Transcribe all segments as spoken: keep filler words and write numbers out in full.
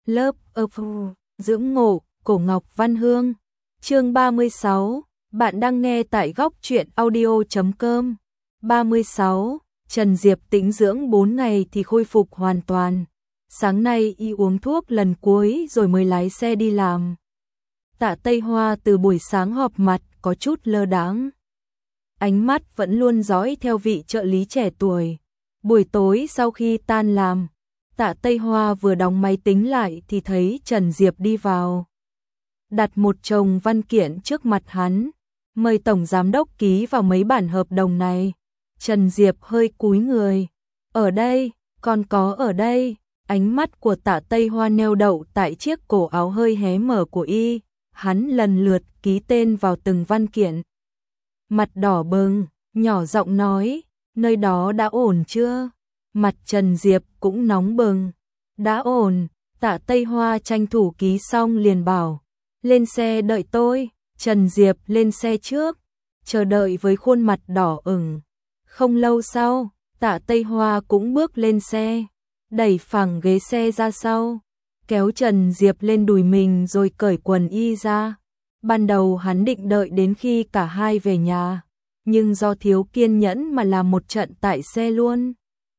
Lớp ập dưỡng ngộ, Cổ Ngọc Văn Hương. Chương ba mươi sáu, bạn đang nghe tại góc truyện audio chấm com. ba mươi sáu, Trần Diệp tĩnh dưỡng bốn ngày thì khôi phục hoàn toàn. Sáng nay y uống thuốc lần cuối rồi mới lái xe đi làm. Tạ Tây Hoa từ buổi sáng họp mặt có chút lơ đãng. Ánh mắt vẫn luôn dõi theo vị trợ lý trẻ tuổi. Buổi tối sau khi tan làm, Tạ Tây Hoa vừa đóng máy tính lại thì thấy Trần Diệp đi vào. Đặt một chồng văn kiện trước mặt hắn, mời tổng giám đốc ký vào mấy bản hợp đồng này. Trần Diệp hơi cúi người. Ở đây, còn có ở đây. Ánh mắt của Tạ Tây Hoa neo đậu tại chiếc cổ áo hơi hé mở của y. Hắn lần lượt ký tên vào từng văn kiện. Mặt đỏ bừng, nhỏ giọng nói, nơi đó đã ổn chưa? Mặt Trần Diệp cũng nóng bừng. Đã ổn. Tạ Tây Hoa tranh thủ ký xong liền bảo, lên xe đợi tôi. Trần Diệp lên xe trước, chờ đợi với khuôn mặt đỏ ửng. Không lâu sau, Tạ Tây Hoa cũng bước lên xe, đẩy phẳng ghế xe ra sau, kéo Trần Diệp lên đùi mình rồi cởi quần y ra. Ban đầu hắn định đợi đến khi cả hai về nhà, nhưng do thiếu kiên nhẫn mà làm một trận tại xe luôn.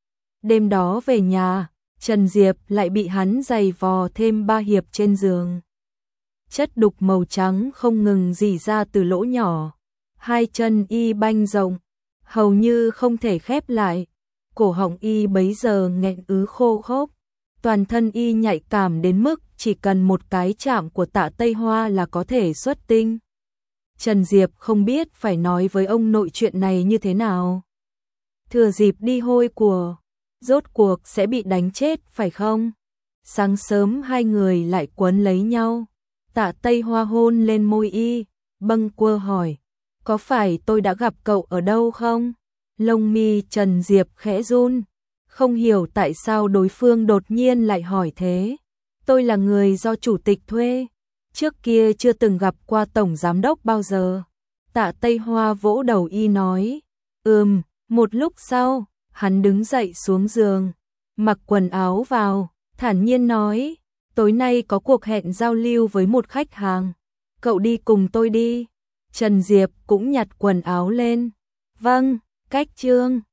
Đêm đó về nhà, Trần Diệp lại bị hắn giày vò thêm ba hiệp trên giường. Chất đục màu trắng không ngừng rỉ ra từ lỗ nhỏ, hai chân y banh rộng, hầu như không thể khép lại. Cổ họng y bấy giờ nghẹn ứ khô khốc, toàn thân y nhạy cảm đến mức chỉ cần một cái chạm của Tạ Tây Hoa là có thể xuất tinh. Trần Diệp không biết phải nói với ông nội chuyện này như thế nào. Thừa dịp đi hôi của, rốt cuộc sẽ bị đánh chết phải không? Sáng sớm hai người lại quấn lấy nhau. Tạ Tây Hoa hôn lên môi y, bâng quơ hỏi, có phải tôi đã gặp cậu ở đâu không? Lông mi Trần Diệp khẽ run, không hiểu tại sao đối phương đột nhiên lại hỏi thế. Tôi là người do chủ tịch thuê, trước kia chưa từng gặp qua tổng giám đốc bao giờ. Tạ Tây Hoa vỗ đầu y nói, ừm. Một lúc sau, hắn đứng dậy xuống giường, mặc quần áo vào, thản nhiên nói, tối nay có cuộc hẹn giao lưu với một khách hàng, cậu đi cùng tôi đi. Trần Diệp cũng nhặt quần áo lên. Vâng, cách trương.